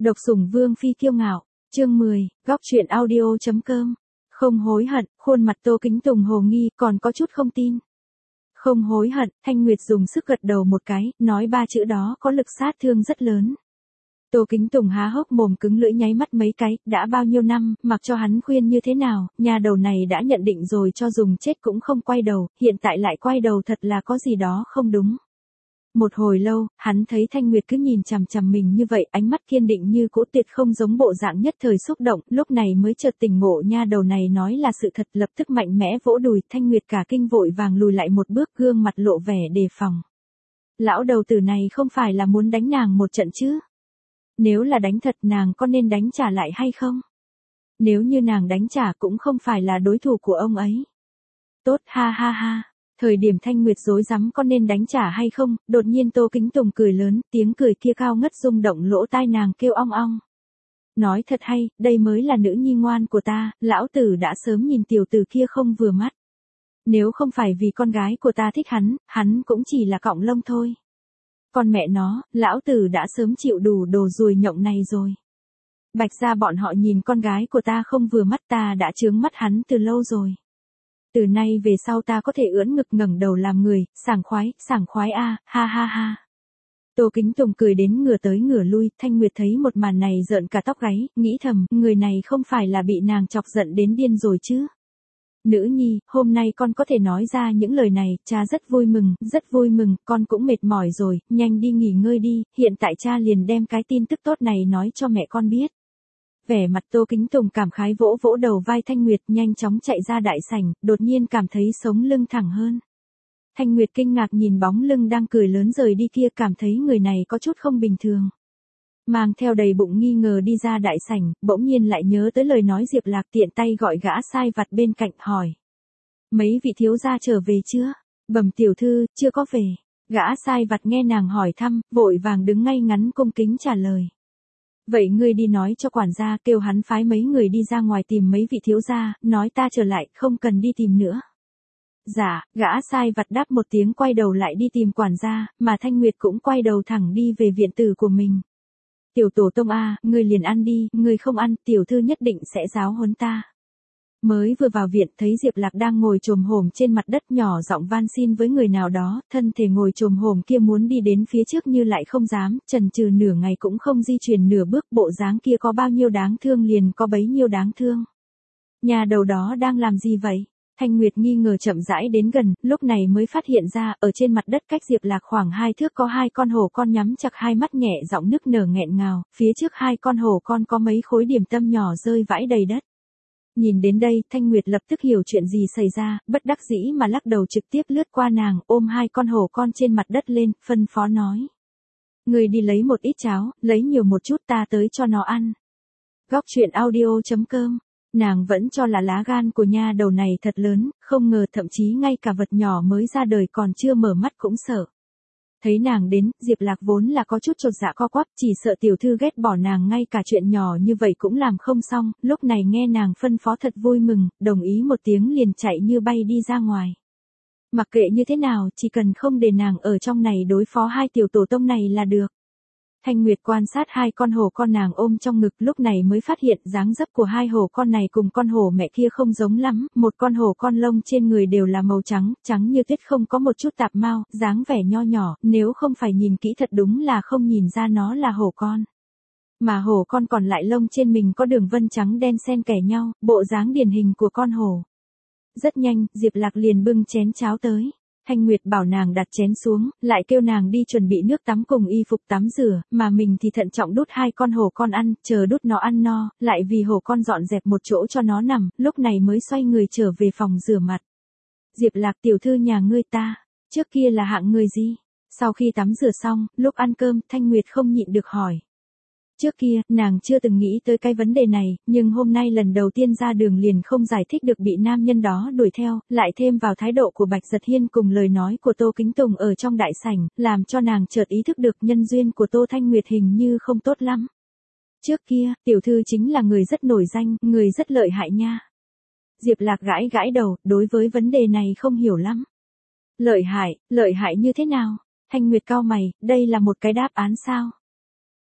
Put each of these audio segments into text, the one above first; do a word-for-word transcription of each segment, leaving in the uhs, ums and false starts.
Độc sủng vương phi kiêu ngạo, chương mười, góc truyện audio.com. Không hối hận, khuôn mặt Tô Kính Tùng hồ nghi, còn có chút không tin. Không hối hận, Thanh Nguyệt dùng sức gật đầu một cái, nói ba chữ đó có lực sát thương rất lớn. Tô Kính Tùng há hốc mồm cứng lưỡi nháy mắt mấy cái, đã bao nhiêu năm, mặc cho hắn khuyên như thế nào, nhà đầu này đã nhận định rồi cho dùng chết cũng không quay đầu, hiện tại lại quay đầu thật là có gì đó không đúng. Một hồi lâu, hắn thấy Thanh Nguyệt cứ nhìn chằm chằm mình như vậy, ánh mắt kiên định như cũ tuyệt không giống bộ dạng nhất thời xúc động, lúc này mới chợt tỉnh ngộ nha đầu này nói là sự thật, lập tức mạnh mẽ vỗ đùi, Thanh Nguyệt cả kinh vội vàng lùi lại một bước, gương mặt lộ vẻ đề phòng. Lão đầu tử này không phải là muốn đánh nàng một trận chứ? Nếu là đánh thật nàng có nên đánh trả lại hay không? Nếu như nàng đánh trả cũng không phải là đối thủ của ông ấy. Tốt ha ha ha. Thời điểm Thanh Nguyệt rối rắm có nên đánh trả hay không, đột nhiên Tô Kính Tùng cười lớn, tiếng cười kia cao ngất rung động lỗ tai nàng kêu ong ong. Nói thật hay, đây mới là nữ nhi ngoan của ta, lão tử đã sớm nhìn tiểu tử kia không vừa mắt. Nếu không phải vì con gái của ta thích hắn, hắn cũng chỉ là cọng lông thôi. Con mẹ nó, lão tử đã sớm chịu đủ đồ ruồi nhộng này rồi. Bạch gia bọn họ nhìn con gái của ta không vừa mắt, ta đã chướng mắt hắn từ lâu rồi. Từ nay về sau ta có thể ưỡn ngực ngẩng đầu làm người, sảng khoái, sảng khoái a, ha ha ha. Tô Kính Tùng cười đến ngửa tới ngửa lui, Thanh Nguyệt thấy một màn này rợn cả tóc gáy, nghĩ thầm, người này không phải là bị nàng chọc giận đến điên rồi chứ. Nữ nhi, hôm nay con có thể nói ra những lời này, cha rất vui mừng, rất vui mừng, con cũng mệt mỏi rồi, nhanh đi nghỉ ngơi đi, hiện tại cha liền đem cái tin tức tốt này nói cho mẹ con biết. Vẻ mặt Tô Kính Tùng cảm khái vỗ vỗ đầu vai Thanh Nguyệt, nhanh chóng chạy ra đại sảnh, đột nhiên cảm thấy sống lưng thẳng hơn. Thanh Nguyệt kinh ngạc nhìn bóng lưng đang cười lớn rời đi kia, cảm thấy người này có chút không bình thường. Mang theo đầy bụng nghi ngờ đi ra đại sảnh, bỗng nhiên lại nhớ tới lời nói Diệp Lạc, tiện tay gọi gã sai vặt bên cạnh hỏi. Mấy vị thiếu gia trở về chưa? Bẩm tiểu thư, chưa có về. Gã sai vặt nghe nàng hỏi thăm, vội vàng đứng ngay ngắn cung kính trả lời. Vậy ngươi đi nói cho quản gia, kêu hắn phái mấy người đi ra ngoài tìm mấy vị thiếu gia, nói ta trở lại, không cần đi tìm nữa. Dạ, gã sai vặt đáp một tiếng quay đầu lại đi tìm quản gia, mà Thanh Nguyệt cũng quay đầu thẳng đi về viện tử của mình. Tiểu tổ tông a, ngươi liền ăn đi, ngươi không ăn, tiểu thư nhất định sẽ giáo huấn ta. Mới vừa vào viện thấy Diệp Lạc đang ngồi chồm hổm trên mặt đất, nhỏ giọng van xin với người nào đó, thân thể ngồi chồm hổm kia muốn đi đến phía trước như lại không dám, chần chừ nửa ngày cũng không di chuyển nửa bước, bộ dáng kia có bao nhiêu đáng thương liền có bấy nhiêu đáng thương. Nhà đầu đó đang làm gì vậy? Thanh Nguyệt nghi ngờ chậm rãi đến gần, lúc này mới phát hiện ra, ở trên mặt đất cách Diệp Lạc khoảng hai thước có hai con hổ con nhắm chặt hai mắt nhẹ giọng nức nở nghẹn ngào, phía trước hai con hổ con có mấy khối điểm tâm nhỏ rơi vãi đầy đất. Nhìn đến đây, Thanh Nguyệt lập tức hiểu chuyện gì xảy ra, bất đắc dĩ mà lắc đầu trực tiếp lướt qua nàng, ôm hai con hổ con trên mặt đất lên, phân phó nói. Người đi lấy một ít cháo, lấy nhiều một chút ta tới cho nó ăn. Góc truyện audio.com. Nàng vẫn cho là lá gan của nha đầu này thật lớn, không ngờ thậm chí ngay cả vật nhỏ mới ra đời còn chưa mở mắt cũng sợ. Thấy nàng đến, Diệp Lạc vốn là có chút chột dạ co quắp, chỉ sợ tiểu thư ghét bỏ nàng ngay cả chuyện nhỏ như vậy cũng làm không xong, lúc này nghe nàng phân phó thật vui mừng, đồng ý một tiếng liền chạy như bay đi ra ngoài. Mặc kệ như thế nào, chỉ cần không để nàng ở trong này đối phó hai tiểu tổ tông này là được. Thanh Nguyệt quan sát hai con hổ con nàng ôm trong ngực, lúc này mới phát hiện dáng dấp của hai hổ con này cùng con hổ mẹ kia không giống lắm, một con hổ con lông trên người đều là màu trắng, trắng như tuyết không có một chút tạp mao, dáng vẻ nho nhỏ, nếu không phải nhìn kỹ thật đúng là không nhìn ra nó là hổ con. Mà hổ con còn lại lông trên mình có đường vân trắng đen xen kẽ nhau, bộ dáng điển hình của con hổ. Rất nhanh, Diệp Lạc liền bưng chén cháo tới. Thanh Nguyệt bảo nàng đặt chén xuống, lại kêu nàng đi chuẩn bị nước tắm cùng y phục tắm rửa, mà mình thì thận trọng đút hai con hổ con ăn, chờ đút nó ăn no, lại vì hổ con dọn dẹp một chỗ cho nó nằm, lúc này mới xoay người trở về phòng rửa mặt. Diệp Lạc tiểu thư nhà ngươi ta, trước kia là hạng người gì? Sau khi tắm rửa xong, lúc ăn cơm, Thanh Nguyệt không nhịn được hỏi. Trước kia, nàng chưa từng nghĩ tới cái vấn đề này, nhưng hôm nay lần đầu tiên ra đường liền không giải thích được bị nam nhân đó đuổi theo, lại thêm vào thái độ của Bạch Giật Hiên cùng lời nói của Tô Kính Tùng ở trong đại sảnh, làm cho nàng chợt ý thức được nhân duyên của Tô Thanh Nguyệt hình như không tốt lắm. Trước kia, tiểu thư chính là người rất nổi danh, người rất lợi hại nha. Diệp Lạc gãi gãi đầu, đối với vấn đề này không hiểu lắm. Lợi hại, lợi hại như thế nào? Thanh Nguyệt cau mày, đây là một cái đáp án sao?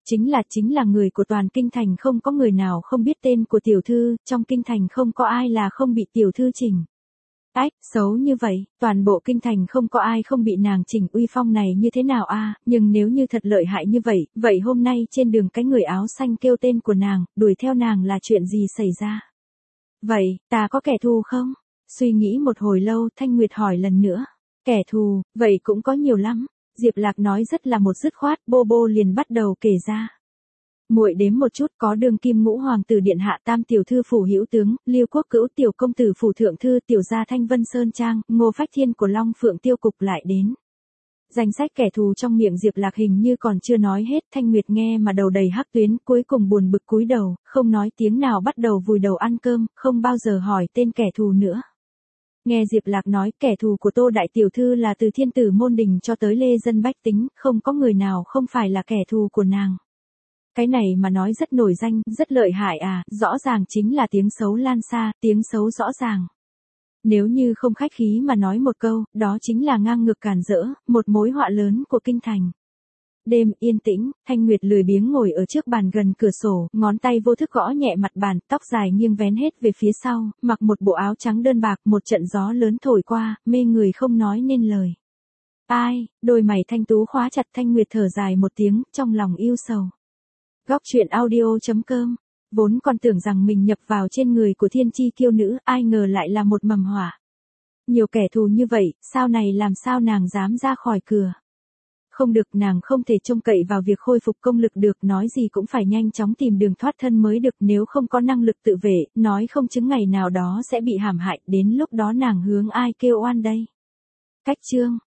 Chính là chính là người của toàn kinh thành không có người nào không biết tên của tiểu thư, trong kinh thành không có ai là không bị tiểu thư chỉnh. Ách, xấu như vậy, toàn bộ kinh thành không có ai không bị nàng chỉnh uy phong này như thế nào a, nhưng nếu như thật lợi hại như vậy, vậy hôm nay trên đường cái người áo xanh kêu tên của nàng, đuổi theo nàng là chuyện gì xảy ra? Vậy, ta có kẻ thù không? Suy nghĩ một hồi lâu, Thanh Nguyệt hỏi lần nữa. Kẻ thù, vậy cũng có nhiều lắm. Diệp Lạc nói rất là một dứt khoát, Bô Bô liền bắt đầu kể ra. Muội đếm một chút, có đường kim ngũ hoàng tử điện hạ tam tiểu thư phủ hữu tướng, Liêu Quốc cữu tiểu công tử phủ thượng thư tiểu gia Thanh Vân Sơn Trang, Ngô Phách Thiên của Long Phượng tiêu cục lại đến. Danh sách kẻ thù trong miệng Diệp Lạc hình như còn chưa nói hết, Thanh Nguyệt nghe mà đầu đầy hắc tuyến, cuối cùng buồn bực cúi đầu, không nói tiếng nào bắt đầu vùi đầu ăn cơm, không bao giờ hỏi tên kẻ thù nữa. Nghe Diệp Lạc nói kẻ thù của Tô Đại Tiểu Thư là từ thiên tử môn đình cho tới lê dân bách tính, không có người nào không phải là kẻ thù của nàng. Cái này mà nói rất nổi danh, rất lợi hại à, rõ ràng chính là tiếng xấu lan xa, tiếng xấu rõ ràng. Nếu như không khách khí mà nói một câu, đó chính là ngang ngược cản rỡ, một mối họa lớn của kinh thành. Đêm yên tĩnh, Thanh Nguyệt lười biếng ngồi ở trước bàn gần cửa sổ, ngón tay vô thức gõ nhẹ mặt bàn, tóc dài nghiêng vén hết về phía sau, mặc một bộ áo trắng đơn bạc, một trận gió lớn thổi qua, mê người không nói nên lời. Ai, đôi mày thanh tú khóa chặt, Thanh Nguyệt thở dài một tiếng, trong lòng yêu sầu. Góc truyện audio chấm com, vốn còn tưởng rằng mình nhập vào trên người của thiên chi kiêu nữ, ai ngờ lại là một mầm hỏa. Nhiều kẻ thù như vậy, sao này làm sao nàng dám ra khỏi cửa. Không được, nàng không thể trông cậy vào việc khôi phục công lực được, nói gì cũng phải nhanh chóng tìm đường thoát thân mới được, nếu không có năng lực tự vệ, nói không chứng ngày nào đó sẽ bị hãm hại, đến lúc đó nàng hướng ai kêu oan đây. Cách chương